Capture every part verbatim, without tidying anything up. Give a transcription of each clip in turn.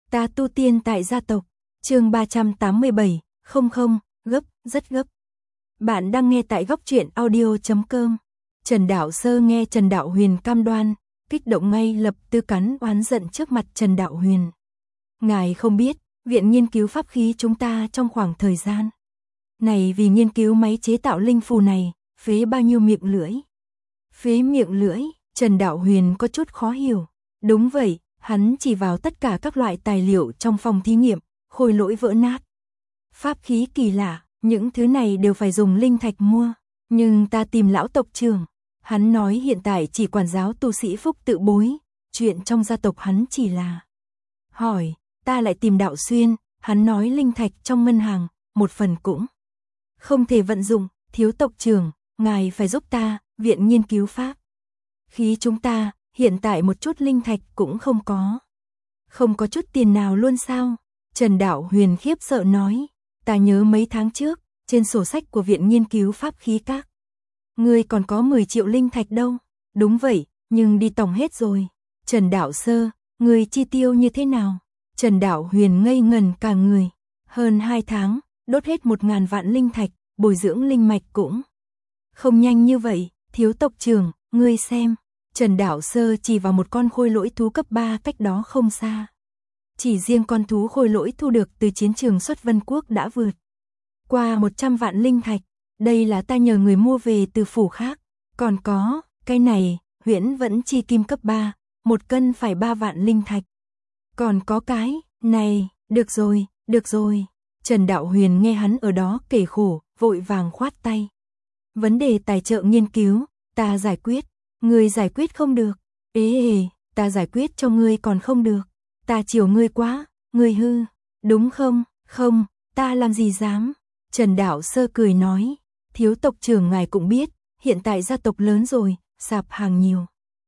Ta tu tiên tại gia tộc, chương ba trăm tám mươi bảy, không không, gấp, rất gấp. Bạn đang nghe tại góc truyện audio chấm com. Trần Đạo Sơ nghe Trần Đạo Huyền cam đoan, kích động ngay lập tức cắn oán giận trước mặt Trần Đạo Huyền. Ngài không biết, viện nghiên cứu pháp khí chúng ta trong khoảng thời gian này vì nghiên cứu máy chế tạo linh phù này, phế bao nhiêu miệng lưỡi. Phế miệng lưỡi, Trần Đạo Huyền có chút khó hiểu. Đúng vậy, hắn chỉ vào tất cả các loại tài liệu trong phòng thí nghiệm, khôi lỗi vỡ nát, pháp khí kỳ lạ, những thứ này đều phải dùng linh thạch mua. Nhưng ta tìm lão tộc trưởng, hắn nói hiện tại chỉ quản giáo tu sĩ phúc tự bối, chuyện trong gia tộc hắn chỉ là hỏi, ta lại tìm Đạo Xuyên, hắn nói linh thạch trong ngân hàng, một phần cũng không thể vận dụng, thiếu tộc trưởng, ngài phải giúp ta, viện nghiên cứu pháp khí chúng ta, hiện tại một chút linh thạch cũng không có. Không có chút tiền nào luôn sao? Trần Đạo Huyền khiếp sợ nói, ta nhớ mấy tháng trước, trên sổ sách của viện nghiên cứu pháp khí các ngươi còn có mười triệu linh thạch đâu. Đúng vậy, nhưng đi tổng hết rồi. Trần Đạo Sơ, ngươi chi tiêu như thế nào? Trần Đạo Huyền ngây ngần cả người. Hơn hai tháng, đốt hết một ngàn vạn linh thạch, bồi dưỡng linh mạch cũng không nhanh như vậy. Thiếu tộc trưởng, ngươi xem. Trần Đạo Sơ chỉ vào một con khôi lỗi thú cấp ba cách đó không xa. Chỉ riêng con thú khôi lỗi thu được từ chiến trường xuất Vân Quốc đã vượt qua một trăm vạn linh thạch. Đây là ta nhờ người mua về từ phủ khác. Còn có, cái này, huyễn vẫn chi kim cấp ba, một cân phải ba vạn linh thạch. Còn có cái, này, được rồi, được rồi. Trần Đạo Huyền nghe hắn ở đó kể khổ, vội vàng khoát tay. Vấn đề tài trợ nghiên cứu, ta giải quyết. Ngươi giải quyết không được. Ê ê, ta giải quyết cho ngươi còn không được. Ta chiều ngươi quá, ngươi hư. Đúng không? Không, ta làm gì dám. Trần Đạo Sơ cười nói, thiếu tộc trưởng ngài cũng biết, hiện tại gia tộc lớn rồi, sạp hàng nhiều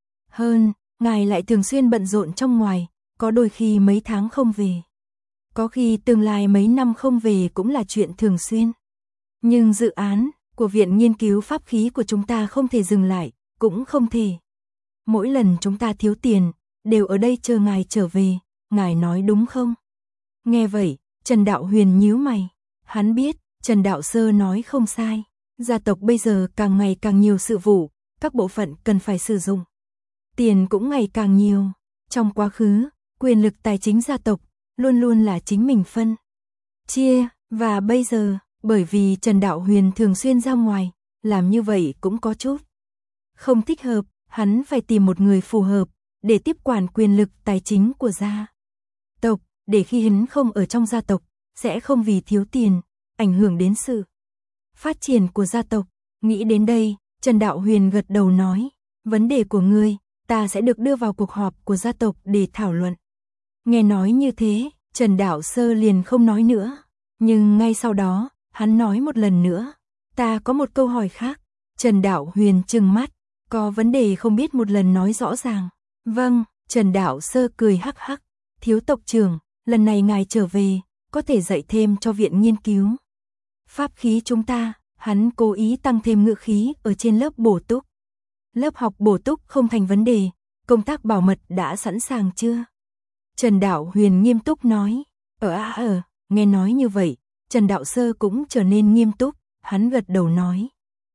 hơn, ngài lại thường xuyên bận rộn trong ngoài, có đôi khi mấy tháng không về. Có khi tương lai mấy năm không về cũng là chuyện thường xuyên. Nhưng dự án của viện nghiên cứu pháp khí của chúng ta không thể dừng lại, cũng không thể. Mỗi lần chúng ta thiếu tiền, đều ở đây chờ ngài trở về, ngài nói đúng không? Nghe vậy, Trần Đạo Huyền nhíu mày. Hắn biết, Trần Đạo Sơ nói không sai. Gia tộc bây giờ càng ngày càng nhiều sự vụ, các bộ phận cần phải sử dụng. Tiền cũng ngày càng nhiều. Trong quá khứ, quyền lực tài chính gia tộc luôn luôn là chính mình phân chia, và bây giờ, bởi vì Trần Đạo Huyền thường xuyên ra ngoài, làm như vậy cũng có chút không thích hợp, hắn phải tìm một người phù hợp để tiếp quản quyền lực tài chính của gia tộc, để khi hắn không ở trong gia tộc, sẽ không vì thiếu tiền ảnh hưởng đến sự phát triển của gia tộc. Nghĩ đến đây, Trần Đạo Huyền gật đầu nói, vấn đề của ngươi, ta sẽ được đưa vào cuộc họp của gia tộc để thảo luận. Nghe nói như thế, Trần Đạo Sơ liền không nói nữa, nhưng ngay sau đó, hắn nói một lần nữa, ta có một câu hỏi khác. Trần Đạo Huyền trừng mắt, có vấn đề không biết một lần nói rõ ràng. Vâng, Trần Đạo Sơ cười hắc hắc, thiếu tộc trưởng, lần này ngài trở về, có thể dạy thêm cho viện nghiên cứu pháp khí chúng ta. Hắn cố ý tăng thêm ngữ khí ở trên lớp bổ túc. Lớp học bổ túc không thành vấn đề, công tác bảo mật đã sẵn sàng chưa? Trần Đạo Huyền nghiêm túc nói. Ở à ở, nghe nói như vậy, Trần Đạo Sơ cũng trở nên nghiêm túc, hắn gật đầu nói.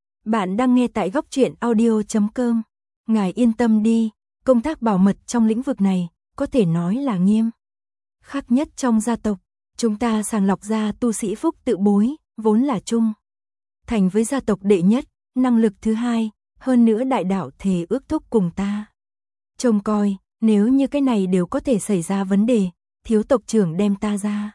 Bạn đang nghe tại góc truyện audio chấm com. Ngài yên tâm đi, công tác bảo mật trong lĩnh vực này, có thể nói là nghiêm khắc nhất trong gia tộc. Chúng ta sàng lọc ra tu sĩ phúc tự bối, vốn là chung thành với gia tộc đệ nhất, năng lực thứ hai, hơn nữa đại đạo thề ước thúc cùng ta trông coi, nếu như cái này đều có thể xảy ra vấn đề, thiếu tộc trưởng đem ta ra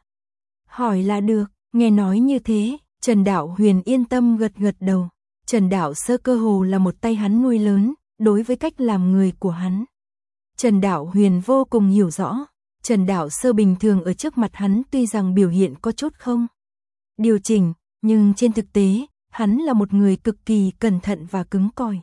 hỏi là được. Nghe nói như thế, Trần Đạo Huyền yên tâm gật gật đầu. Trần Đạo Sơ cơ hồ là một tay hắn nuôi lớn, đối với cách làm người của hắn, Trần Đạo Huyền vô cùng hiểu rõ. Trần Đạo Sơ bình thường ở trước mặt hắn tuy rằng biểu hiện có chút không điều chỉnh, nhưng trên thực tế, hắn là một người cực kỳ cẩn thận và cứng cỏi.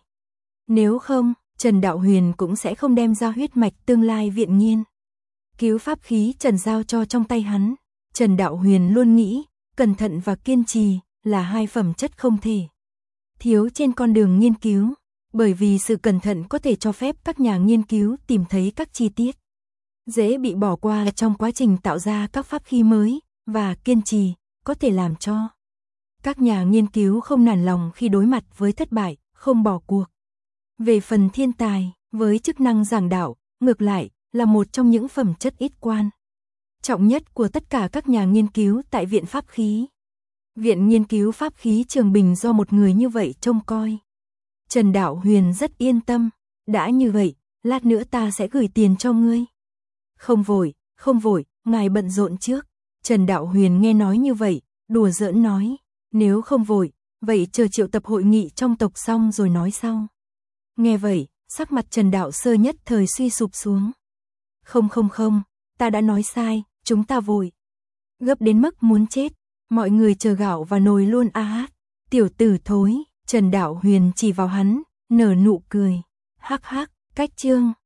Nếu không, Trần Đạo Huyền cũng sẽ không đem ra huyết mạch tương lai viện nghiên cứu pháp khí Trần giao cho trong tay hắn. Trần Đạo Huyền luôn nghĩ, cẩn thận và kiên trì là hai phẩm chất không thể thiếu trên con đường nghiên cứu, bởi vì sự cẩn thận có thể cho phép các nhà nghiên cứu tìm thấy các chi tiết dễ bị bỏ qua trong quá trình tạo ra các pháp khí mới, và kiên trì, có thể làm cho các nhà nghiên cứu không nản lòng khi đối mặt với thất bại, không bỏ cuộc. Về phần thiên tài, với chức năng giảng đạo, ngược lại, là một trong những phẩm chất ít quan trọng nhất của tất cả các nhà nghiên cứu tại Viện Pháp khí. Viện Nghiên cứu Pháp khí Trường Bình do một người như vậy trông coi. Trần Đạo Huyền rất yên tâm, đã như vậy, lát nữa ta sẽ gửi tiền cho ngươi. Không vội, không vội, ngài bận rộn trước. Trần Đạo Huyền nghe nói như vậy, đùa giỡn nói, nếu không vội, vậy chờ triệu tập hội nghị trong tộc xong rồi nói sau. Nghe vậy, sắc mặt Trần Đạo Sơ nhất thời suy sụp xuống. Không không không, ta đã nói sai, chúng ta vội. Gấp đến mức muốn chết, mọi người chờ gạo và nồi luôn a hát. Tiểu tử thối, Trần Đạo Huyền chỉ vào hắn, nở nụ cười. Hắc hắc, cách chương.